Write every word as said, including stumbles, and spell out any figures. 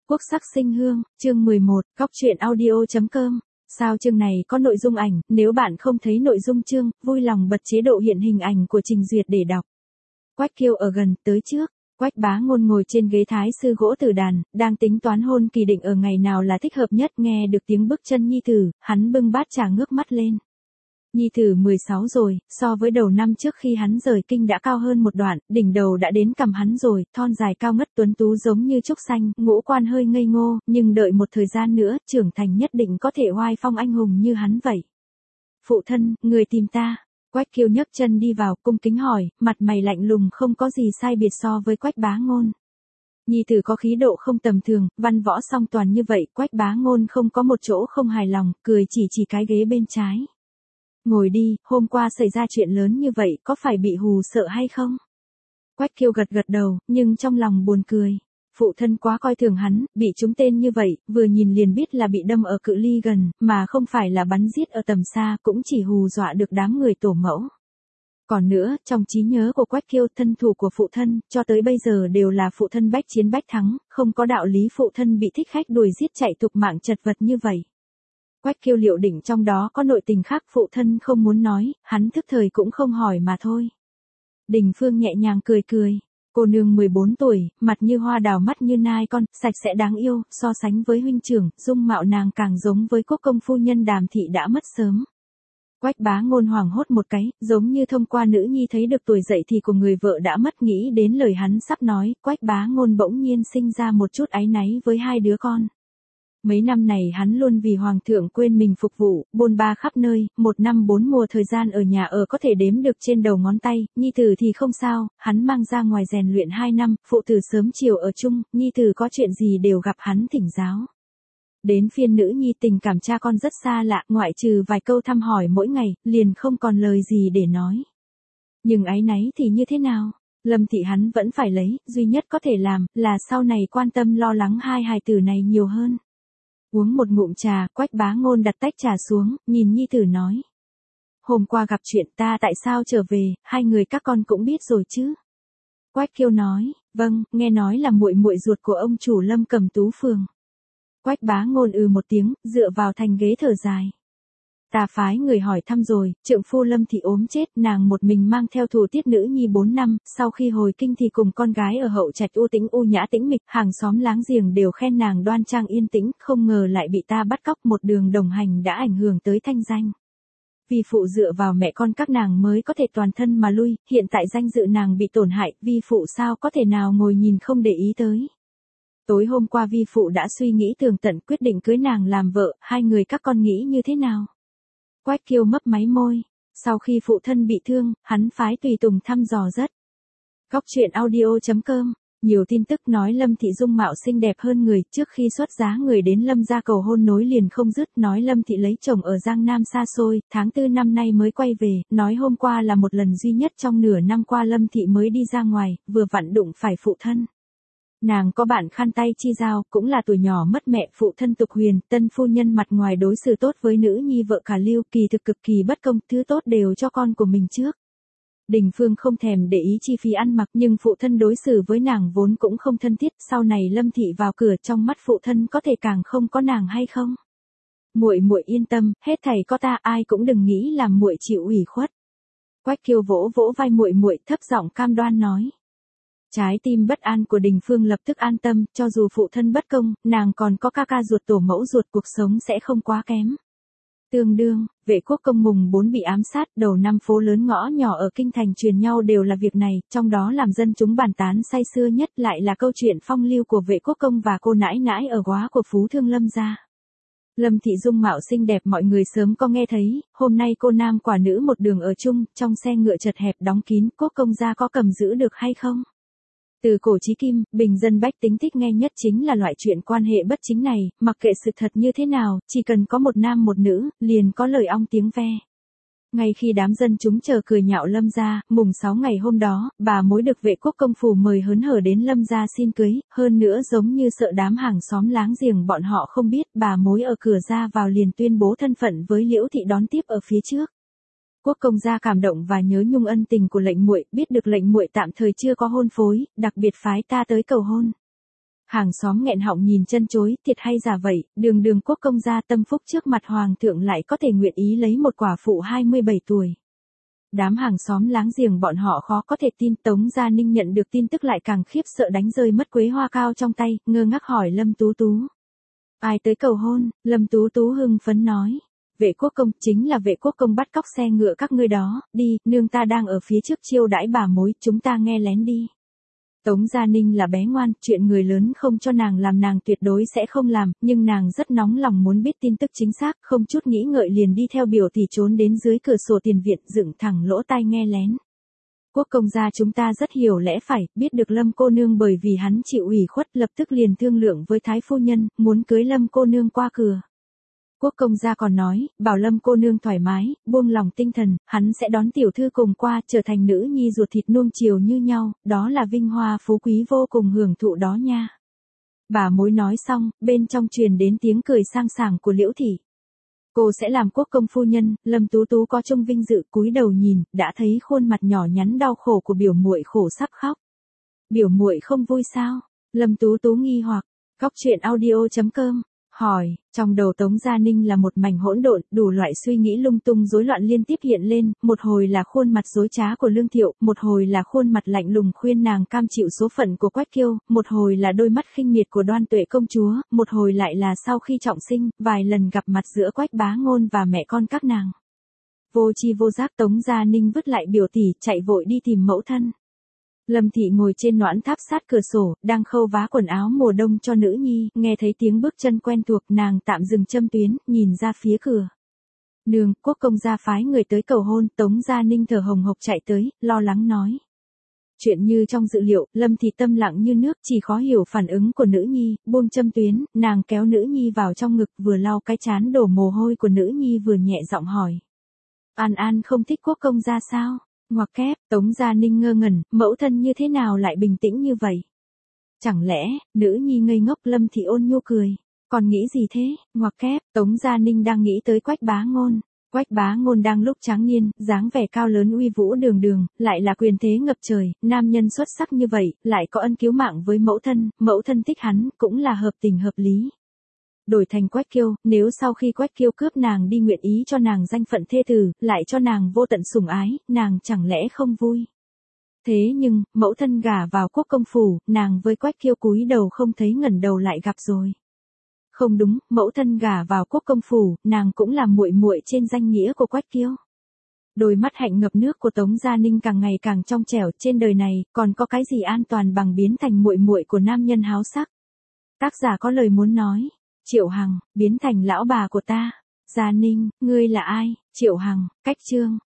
Quốc sắc sinh hương, chương mười một, Góc truyện audio.com. Sao chương này có nội dung ảnh, nếu bạn không thấy nội dung chương, vui lòng bật chế độ hiện hình ảnh của trình duyệt để đọc. Quách Kiêu ở gần, tới trước. Quách Bá Ngôn ngồi trên ghế thái sư gỗ tử đàn, đang tính toán hôn kỳ định ở ngày nào là thích hợp nhất, nghe được tiếng bước chân nhi tử, hắn bưng bát trà ngước mắt lên. Nhi tử mười sáu rồi, so với đầu năm trước khi hắn rời kinh đã cao hơn một đoạn, đỉnh đầu đã đến cằm hắn rồi, thon dài cao ngất tuấn tú giống như trúc xanh, ngũ quan hơi ngây ngô, nhưng đợi một thời gian nữa, trưởng thành nhất định có thể oai phong anh hùng như hắn vậy. Phụ thân, người tìm ta. Quách Kiêu nhấc chân đi vào, cung kính hỏi, mặt mày lạnh lùng không có gì sai biệt so với Quách Bá Ngôn. Nhi tử có khí độ không tầm thường, văn võ song toàn như vậy, Quách Bá Ngôn không có một chỗ không hài lòng, cười chỉ chỉ cái ghế bên trái. Ngồi đi, hôm qua xảy ra chuyện lớn như vậy, có phải bị hù sợ hay không? Quách Kiêu gật gật đầu, nhưng trong lòng buồn cười. Phụ thân quá coi thường hắn, bị trúng tên như vậy, vừa nhìn liền biết là bị đâm ở cự ly gần, mà không phải là bắn giết ở tầm xa, cũng chỉ hù dọa được đám người tổ mẫu. Còn nữa, trong trí nhớ của Quách Kiêu, thân thủ của phụ thân, cho tới bây giờ đều là phụ thân bách chiến bách thắng, không có đạo lý phụ thân bị thích khách đuổi giết chạy tục mạng chật vật như vậy. Quách Kiêu liệu định trong đó có nội tình khác phụ thân không muốn nói, hắn thức thời cũng không hỏi mà thôi. Đình Phương nhẹ nhàng cười cười. Cô nương mười bốn tuổi, mặt như hoa đào mắt như nai con, sạch sẽ đáng yêu, so sánh với huynh trưởng, dung mạo nàng càng giống với quốc công phu nhân Đàm thị đã mất sớm. Quách Bá Ngôn hoảng hốt một cái, giống như thông qua nữ nhi thấy được tuổi dậy thì của người vợ đã mất, nghĩ đến lời hắn sắp nói, Quách Bá Ngôn bỗng nhiên sinh ra một chút áy náy với hai đứa con. Mấy năm này hắn luôn vì hoàng thượng quên mình phục vụ, bôn ba khắp nơi, một năm bốn mùa thời gian ở nhà ở có thể đếm được trên đầu ngón tay, nhi tử thì không sao, hắn mang ra ngoài rèn luyện hai năm, phụ tử sớm chiều ở chung, nhi tử có chuyện gì đều gặp hắn thỉnh giáo. Đến phiên nữ nhi tình cảm cha con rất xa lạ, ngoại trừ vài câu thăm hỏi mỗi ngày, liền không còn lời gì để nói. Nhưng áy náy thì như thế nào? Lâm thị hắn vẫn phải lấy, duy nhất có thể làm, là sau này quan tâm lo lắng hai hài tử này nhiều hơn. Uống một ngụm trà, Quách Bá Ngôn đặt tách trà xuống, nhìn nhi tử nói. Hôm qua gặp chuyện ta tại sao trở về, hai người các con cũng biết rồi chứ. Quách Kiêu nói, vâng, nghe nói là muội muội ruột của ông chủ Lâm Cẩm Tú phường. Quách Bá Ngôn ừ một tiếng, dựa vào thành ghế thở dài. Ta phái người hỏi thăm rồi, trượng phu Lâm thị ốm chết, nàng một mình mang theo thủ tiết nữ nhi bốn năm, sau khi hồi kinh thì cùng con gái ở hậu trạch u tĩnh u nhã tĩnh mịch, hàng xóm láng giềng đều khen nàng đoan trang yên tĩnh, không ngờ lại bị ta bắt cóc, một đường đồng hành đã ảnh hưởng tới thanh danh. Vi phụ dựa vào mẹ con các nàng mới có thể toàn thân mà lui, hiện tại danh dự nàng bị tổn hại, vi phụ sao có thể nào ngồi nhìn không để ý tới. Tối hôm qua vi phụ đã suy nghĩ tường tận quyết định cưới nàng làm vợ, hai người các con nghĩ như thế nào? Quách Kiêu mấp máy môi. Sau khi phụ thân bị thương, hắn phái tùy tùng thăm dò rất. Góc truyện audio.com. Nhiều tin tức nói Lâm thị dung mạo xinh đẹp hơn người, trước khi xuất giá người đến Lâm gia cầu hôn nối liền không dứt, nói Lâm thị lấy chồng ở Giang Nam xa xôi, tháng tư năm nay mới quay về, nói hôm qua là một lần duy nhất trong nửa năm qua Lâm thị mới đi ra ngoài, vừa vặn đụng phải phụ thân. Nàng có bạn khăn tay chi giao, cũng là tuổi nhỏ mất mẹ, phụ thân Tục Huyền, tân phu nhân mặt ngoài đối xử tốt với nữ nhi vợ cả Lưu, kỳ thực cực kỳ bất công, thứ tốt đều cho con của mình trước. Đình Phương không thèm để ý chi phí ăn mặc, nhưng phụ thân đối xử với nàng vốn cũng không thân thiết, sau này Lâm thị vào cửa, trong mắt phụ thân có thể càng không có nàng hay không? Muội muội yên tâm, hết thảy có ta, ai cũng đừng nghĩ làm muội chịu ủy khuất. Quách Kiêu vỗ vỗ vai muội muội, thấp giọng cam đoan nói. Trái tim bất an của Đình Phương lập tức an tâm, cho dù phụ thân bất công, nàng còn có ca ca ruột tổ mẫu ruột, cuộc sống sẽ không quá kém. Tương đương, Vệ Quốc công mùng bốn bị ám sát, đầu năm phố lớn ngõ nhỏ ở kinh thành truyền nhau đều là việc này, trong đó làm dân chúng bàn tán say sưa nhất lại là câu chuyện phong lưu của Vệ Quốc công và cô nãi nãi ở góa của phú thương Lâm gia. Lâm thị dung mạo xinh đẹp mọi người sớm có nghe thấy, hôm nay cô nam quả nữ một đường ở chung, trong xe ngựa chật hẹp đóng kín, Quốc công gia có cầm giữ được hay không? Từ cổ chí kim, bình dân bách tính thích nghe nhất chính là loại chuyện quan hệ bất chính này, mặc kệ sự thật như thế nào, chỉ cần có một nam một nữ, liền có lời ong tiếng ve. Ngay khi đám dân chúng chờ cười nhạo Lâm gia, mùng sáu ngày hôm đó, bà mối được Vệ Quốc công phủ mời hớn hở đến Lâm gia xin cưới, hơn nữa giống như sợ đám hàng xóm láng giềng bọn họ không biết, bà mối ở cửa ra vào liền tuyên bố thân phận với Liễu thị đón tiếp ở phía trước. Quốc công gia cảm động và nhớ nhung ân tình của lệnh muội, biết được lệnh muội tạm thời chưa có hôn phối, đặc biệt phái ta tới cầu hôn. Hàng xóm nghẹn họng nhìn chân chối, thiệt hay giả vậy, đường đường quốc công gia tâm phúc trước mặt hoàng thượng lại có thể nguyện ý lấy một quả phụ hai mươi bảy tuổi. Đám hàng xóm láng giềng bọn họ khó có thể tin. Tống Gia Ninh nhận được tin tức lại càng khiếp sợ đánh rơi mất quế hoa cao trong tay, ngơ ngác hỏi Lâm Tú Tú. Ai tới cầu hôn? Lâm Tú Tú hưng phấn nói. Vệ quốc công, chính là vệ quốc công bắt cóc xe ngựa các ngươi đó, đi, nương ta đang ở phía trước chiêu đãi bà mối, chúng ta nghe lén đi. Tống Gia Ninh là bé ngoan, chuyện người lớn không cho nàng làm nàng tuyệt đối sẽ không làm, nhưng nàng rất nóng lòng muốn biết tin tức chính xác, không chút nghĩ ngợi liền đi theo biểu tỷ trốn đến dưới cửa sổ tiền viện dựng thẳng lỗ tai nghe lén. Quốc công gia chúng ta rất hiểu lẽ phải, biết được Lâm cô nương bởi vì hắn chịu ủy khuất lập tức liền thương lượng với thái phu nhân, muốn cưới Lâm cô nương qua cửa. Quốc công gia còn nói, bảo Lâm cô nương thoải mái, buông lòng tinh thần, hắn sẽ đón tiểu thư cùng qua, trở thành nữ nhi ruột thịt nuông chiều như nhau, đó là vinh hoa phú quý vô cùng hưởng thụ đó nha. Bà mối nói xong, bên trong truyền đến tiếng cười sang sảng của Liễu thị. Cô sẽ làm quốc công phu nhân. Lâm Tú Tú có trông vinh dự cúi đầu nhìn, đã thấy khuôn mặt nhỏ nhắn đau khổ của biểu muội khổ sắp khóc. Biểu muội không vui sao? Lâm Tú Tú nghi hoặc. Góc truyện audio chấm com hỏi, trong đầu Tống Gia Ninh là một mảnh hỗn độn, đủ loại suy nghĩ lung tung rối loạn liên tiếp hiện lên, một hồi là khuôn mặt dối trá của Lương Thiệu, một hồi là khuôn mặt lạnh lùng khuyên nàng cam chịu số phận của Quách Kiêu, một hồi là đôi mắt khinh miệt của Đoan Tuệ công chúa, một hồi lại là sau khi trọng sinh, vài lần gặp mặt giữa Quách Bá Ngôn và mẹ con các nàng. Vô chi vô giác Tống Gia Ninh vứt lại biểu tỷ, chạy vội đi tìm mẫu thân. Lâm thị ngồi trên noãn tháp sát cửa sổ, đang khâu vá quần áo mùa đông cho nữ nhi, nghe thấy tiếng bước chân quen thuộc, nàng tạm dừng châm tuyến, nhìn ra phía cửa. Nương, quốc công gia phái người tới cầu hôn. Tống Gia Ninh thở hồng hộc chạy tới, lo lắng nói. Chuyện như trong dự liệu, Lâm thị tâm lặng như nước, chỉ khó hiểu phản ứng của nữ nhi, buông châm tuyến, nàng kéo nữ nhi vào trong ngực, vừa lau cái trán đổ mồ hôi của nữ nhi vừa nhẹ giọng hỏi. An An không thích quốc công gia sao? Ngoặc kép, Tống Gia Ninh ngơ ngẩn, mẫu thân như thế nào lại bình tĩnh như vậy? Chẳng lẽ, nữ nhi ngây ngốc. Lâm thị ôn nhu cười. Còn nghĩ gì thế? Ngoặc kép, Tống Gia Ninh đang nghĩ tới Quách Bá Ngôn. Quách Bá Ngôn đang lúc tráng niên, dáng vẻ cao lớn uy vũ đường đường, lại là quyền thế ngập trời, nam nhân xuất sắc như vậy, lại có ân cứu mạng với mẫu thân, mẫu thân thích hắn, cũng là hợp tình hợp lý. Đổi thành Quách Kiêu, nếu sau khi Quách Kiêu cướp nàng đi nguyện ý cho nàng danh phận thê tử, lại cho nàng vô tận sủng ái, nàng chẳng lẽ không vui? Thế nhưng, mẫu thân gả vào quốc công phủ, nàng với Quách Kiêu cúi đầu không thấy ngẩng đầu lại gặp rồi. Không đúng, mẫu thân gả vào quốc công phủ, nàng cũng là muội muội trên danh nghĩa của Quách Kiêu. Đôi mắt hạnh ngập nước của Tống Gia Ninh càng ngày càng trong trẻo, trên đời này, còn có cái gì an toàn bằng biến thành muội muội của nam nhân háo sắc. Tác giả có lời muốn nói. Triệu Hằng, biến thành lão bà của ta. Gia Ninh, ngươi là ai? Triệu Hằng, cách chương.